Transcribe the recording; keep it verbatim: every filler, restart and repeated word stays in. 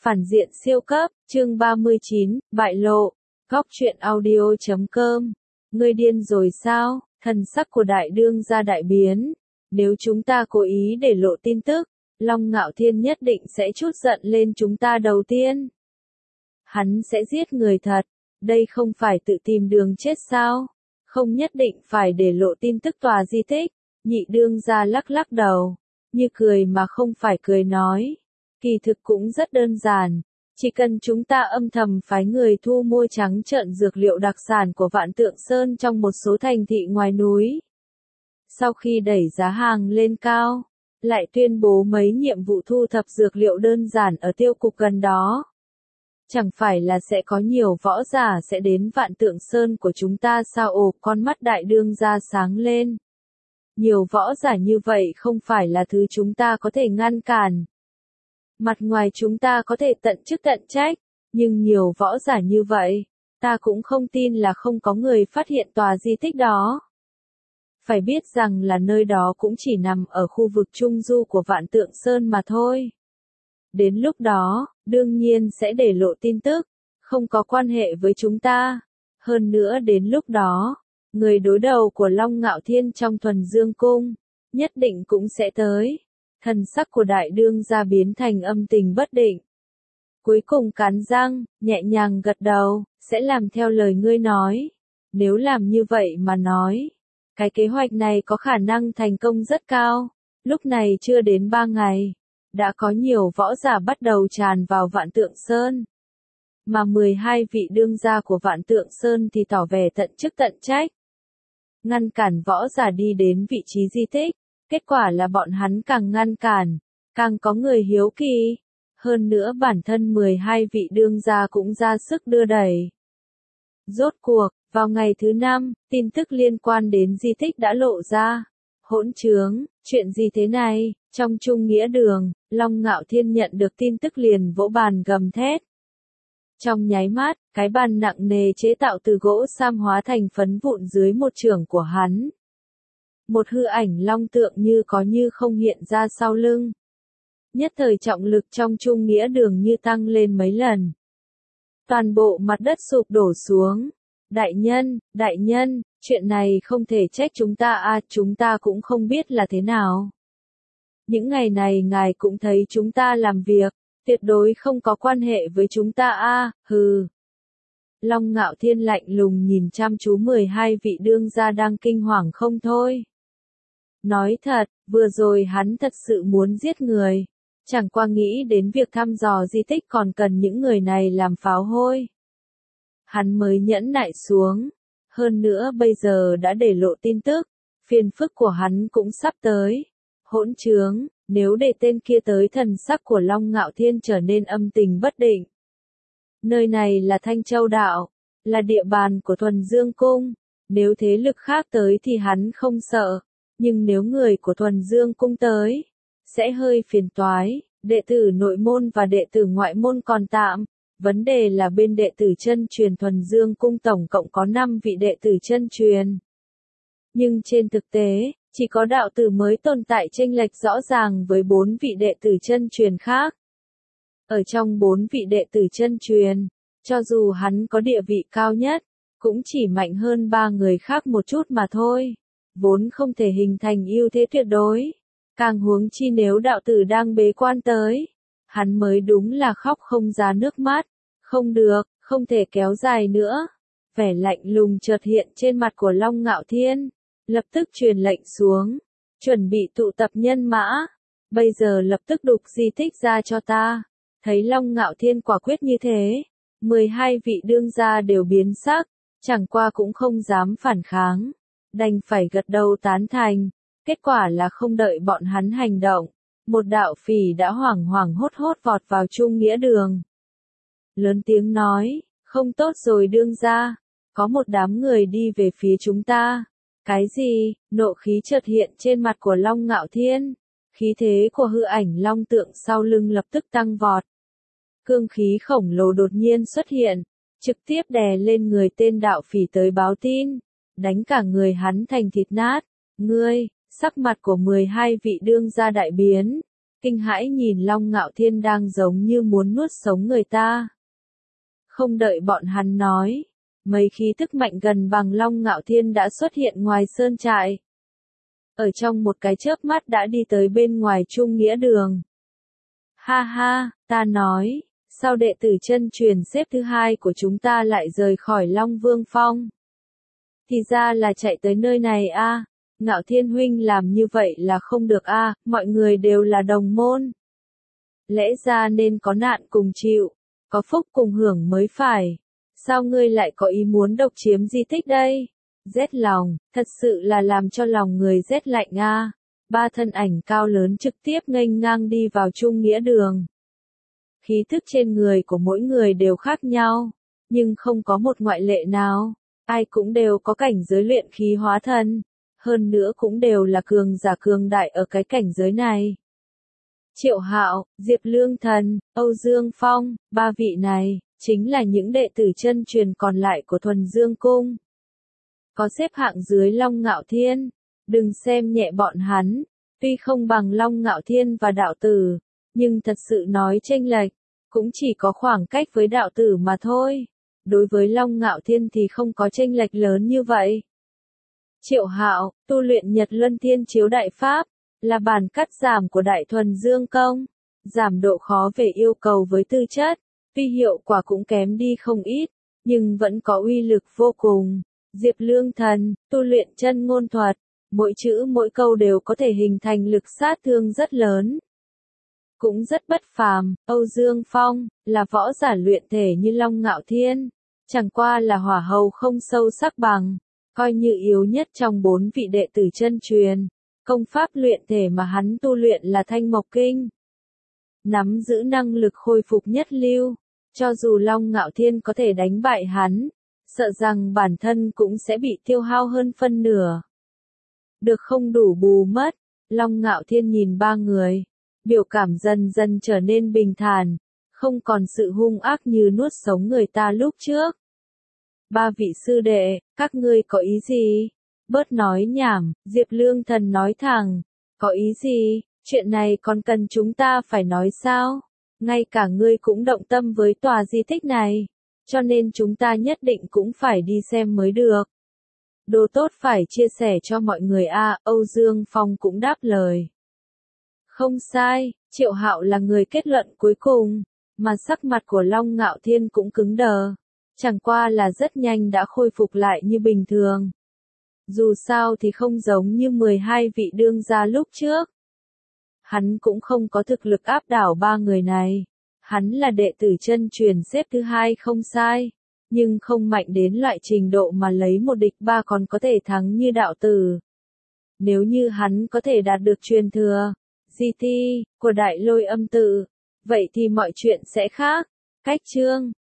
Phản diện siêu cấp, chương ba mươi chín, bại lộ, góc truyện audio chấm com. Ngươi điên rồi sao? Thần sắc của đại đương gia đại biến. Nếu chúng ta cố ý để lộ tin tức, Long Ngạo Thiên nhất định sẽ trút giận lên chúng ta đầu tiên. Hắn sẽ giết người thật, đây không phải tự tìm đường chết sao? Không nhất định phải để lộ tin tức tòa di tích. Nhị đương gia lắc lắc đầu, như cười mà không phải cười nói. Kỳ thực cũng rất đơn giản, chỉ cần chúng ta âm thầm phái người thu mua trắng trợn dược liệu đặc sản của Vạn Tượng Sơn trong một số thành thị ngoài núi. Sau khi đẩy giá hàng lên cao, lại tuyên bố mấy nhiệm vụ thu thập dược liệu đơn giản ở tiêu cục gần đó. Chẳng phải là sẽ có nhiều võ giả sẽ đến Vạn Tượng Sơn của chúng ta sao? Ồ, con mắt đại đương gia sáng lên. Nhiều võ giả như vậy không phải là thứ chúng ta có thể ngăn cản. Mặt ngoài chúng ta có thể tận chức tận trách, nhưng nhiều võ giả như vậy, ta cũng không tin là không có người phát hiện tòa di tích đó. Phải biết rằng là nơi đó cũng chỉ nằm ở khu vực trung du của Vạn Tượng Sơn mà thôi. Đến lúc đó, đương nhiên sẽ để lộ tin tức, không có quan hệ với chúng ta. Hơn nữa đến lúc đó, người đối đầu của Long Ngạo Thiên trong Thuần Dương Cung, nhất định cũng sẽ tới. Thần sắc của đại đương gia biến thành âm tình bất định. Cuối cùng cắn răng, nhẹ nhàng gật đầu, sẽ làm theo lời ngươi nói. Nếu làm như vậy mà nói, cái kế hoạch này có khả năng thành công rất cao. Lúc này chưa đến ba ngày, đã có nhiều võ giả bắt đầu tràn vào Vạn Tượng Sơn. Mà mười hai vị đương gia của Vạn Tượng Sơn thì tỏ vẻ tận chức tận trách. Ngăn cản võ giả đi đến vị trí di tích. Kết quả là bọn hắn càng ngăn cản, càng có người hiếu kỳ. Hơn nữa bản thân mười hai vị đương gia cũng ra sức đưa đẩy. Rốt cuộc, vào ngày thứ năm, tin tức liên quan đến di tích đã lộ ra. Hỗn trướng, chuyện gì thế này? Trong Trung Nghĩa Đường, Long Ngạo Thiên nhận được tin tức liền vỗ bàn gầm thét. Trong nháy mắt, cái bàn nặng nề chế tạo từ gỗ sam hóa thành phấn vụn dưới một chưởng của hắn. Một hư ảnh long tượng như có như không hiện ra sau lưng. Nhất thời trọng lực trong Trung Nghĩa Đường như tăng lên mấy lần. Toàn bộ mặt đất sụp đổ xuống. Đại nhân, đại nhân, chuyện này không thể trách chúng ta à, chúng ta cũng không biết là thế nào. Những ngày này ngài cũng thấy chúng ta làm việc, tuyệt đối không có quan hệ với chúng ta à, hừ. Long Ngạo Thiên lạnh lùng nhìn chăm chú mười hai vị đương gia đang kinh hoàng không thôi. Nói thật, vừa rồi hắn thật sự muốn giết người. Chẳng qua nghĩ đến việc thăm dò di tích còn cần những người này làm pháo hôi. Hắn mới nhẫn nại xuống. Hơn nữa bây giờ đã để lộ tin tức. Phiền phức của hắn cũng sắp tới. Hỗn trướng, nếu để tên kia tới thần sắc của Long Ngạo Thiên trở nên âm tình bất định. Nơi này là Thanh Châu Đạo, là địa bàn của Thuần Dương Cung. Nếu thế lực khác tới thì hắn không sợ. Nhưng nếu người của Thuần Dương Cung tới, sẽ hơi phiền toái. Đệ tử nội môn và đệ tử ngoại môn còn tạm. Vấn đề là bên đệ tử chân truyền Thuần Dương Cung tổng cộng có năm vị đệ tử chân truyền. Nhưng trên thực tế, chỉ có đạo tử mới tồn tại chênh lệch rõ ràng với bốn vị đệ tử chân truyền khác. Ở trong bốn vị đệ tử chân truyền, cho dù hắn có địa vị cao nhất, cũng chỉ mạnh hơn ba người khác một chút mà thôi. Vốn không thể hình thành ưu thế tuyệt đối. Càng huống chi nếu đạo tử đang bế quan tới, hắn mới đúng là khóc không ra nước mắt. Không được, không thể kéo dài nữa. Vẻ lạnh lùng chợt hiện trên mặt của Long Ngạo Thiên, lập tức truyền lệnh xuống, chuẩn bị tụ tập nhân mã. Bây giờ lập tức đục di tích ra cho ta. Thấy Long Ngạo Thiên quả quyết như thế, mười hai vị đương gia đều biến sắc, chẳng qua cũng không dám phản kháng. Đành phải gật đầu tán thành. Kết quả là không đợi bọn hắn hành động, một đạo phỉ đã hoảng hoảng hốt hốt vọt vào Trung Nghĩa Đường. Lớn tiếng nói, không tốt rồi đương gia, có một đám người đi về phía chúng ta. Cái gì? Nộ khí chợt hiện trên mặt của Long Ngạo Thiên. Khí thế của hư ảnh long tượng sau lưng lập tức tăng vọt. Cương khí khổng lồ đột nhiên xuất hiện, trực tiếp đè lên người tên đạo phỉ tới báo tin, đánh cả người hắn thành thịt nát. Ngươi, sắc mặt của mười hai vị đương gia đại biến, kinh hãi nhìn Long Ngạo Thiên đang giống như muốn nuốt sống người ta. Không đợi bọn hắn nói, mấy khí tức mạnh gần bằng Long Ngạo Thiên đã xuất hiện ngoài sơn trại. Ở trong một cái chớp mắt đã đi tới bên ngoài Trung Nghĩa Đường. Ha ha, ta nói, sao đệ tử chân truyền xếp thứ hai của chúng ta lại rời khỏi Long Vương Phong? Thì ra là chạy tới nơi này a. À. Ngạo Thiên huynh làm như vậy là không được a, à, mọi người đều là đồng môn. Lẽ ra nên có nạn cùng chịu, có phúc cùng hưởng mới phải. Sao ngươi lại có ý muốn độc chiếm di tích đây? Rét lòng, thật sự là làm cho lòng người rét lạnh a. À. Ba thân ảnh cao lớn trực tiếp nghênh ngang đi vào Trung Nghĩa Đường. Khí thức trên người của mỗi người đều khác nhau, nhưng không có một ngoại lệ nào. Ai cũng đều có cảnh giới luyện khí hóa thần, hơn nữa cũng đều là cường giả cường đại ở cái cảnh giới này. Triệu Hạo, Diệp Lương Thần, Âu Dương Phong, ba vị này, chính là những đệ tử chân truyền còn lại của Thuần Dương Cung. Có xếp hạng dưới Long Ngạo Thiên, đừng xem nhẹ bọn hắn, tuy không bằng Long Ngạo Thiên và đạo tử, nhưng thật sự nói chênh lệch, cũng chỉ có khoảng cách với đạo tử mà thôi. Đối với Long Ngạo Thiên thì không có chênh lệch lớn như vậy. Triệu Hạo, tu luyện Nhật Luân Thiên Chiếu Đại Pháp, là bản cắt giảm của Đại Thuần Dương Công, giảm độ khó về yêu cầu với tư chất, tuy hiệu quả cũng kém đi không ít, nhưng vẫn có uy lực vô cùng. Diệp Lương Thần, tu luyện chân ngôn thuật, mỗi chữ mỗi câu đều có thể hình thành lực sát thương rất lớn. Cũng rất bất phàm. Âu Dương Phong, là võ giả luyện thể như Long Ngạo Thiên, chẳng qua là hỏa hầu không sâu sắc bằng, coi như yếu nhất trong bốn vị đệ tử chân truyền. Công pháp luyện thể mà hắn tu luyện là Thanh Mộc Kinh. Nắm giữ năng lực khôi phục nhất lưu, cho dù Long Ngạo Thiên có thể đánh bại hắn, sợ rằng bản thân cũng sẽ bị tiêu hao hơn phân nửa. Được không đủ bù mất, Long Ngạo Thiên nhìn ba người, biểu cảm dần dần trở nên bình thản, không còn sự hung ác như nuốt sống người ta lúc trước. Ba vị sư đệ, các ngươi có ý gì? Bớt nói nhảm, Diệp Lương Thần nói thẳng, có ý gì, chuyện này còn cần chúng ta phải nói sao? Ngay cả ngươi cũng động tâm với tòa di tích này, cho nên chúng ta nhất định cũng phải đi xem mới được. Đồ tốt phải chia sẻ cho mọi người a. À, Âu Dương Phong cũng đáp lời. Không sai, Triệu Hạo là người kết luận cuối cùng, mà sắc mặt của Long Ngạo Thiên cũng cứng đờ, chẳng qua là rất nhanh đã khôi phục lại như bình thường. Dù sao thì không giống như mười hai vị đương gia lúc trước. Hắn cũng không có thực lực áp đảo ba người này. Hắn là đệ tử chân truyền xếp thứ hai không sai, nhưng không mạnh đến loại trình độ mà lấy một địch ba còn có thể thắng như đạo tử. Nếu như hắn có thể đạt được truyền thừa, di thi, của Đại Lôi Âm Tự, vậy thì mọi chuyện sẽ khác. Cách chương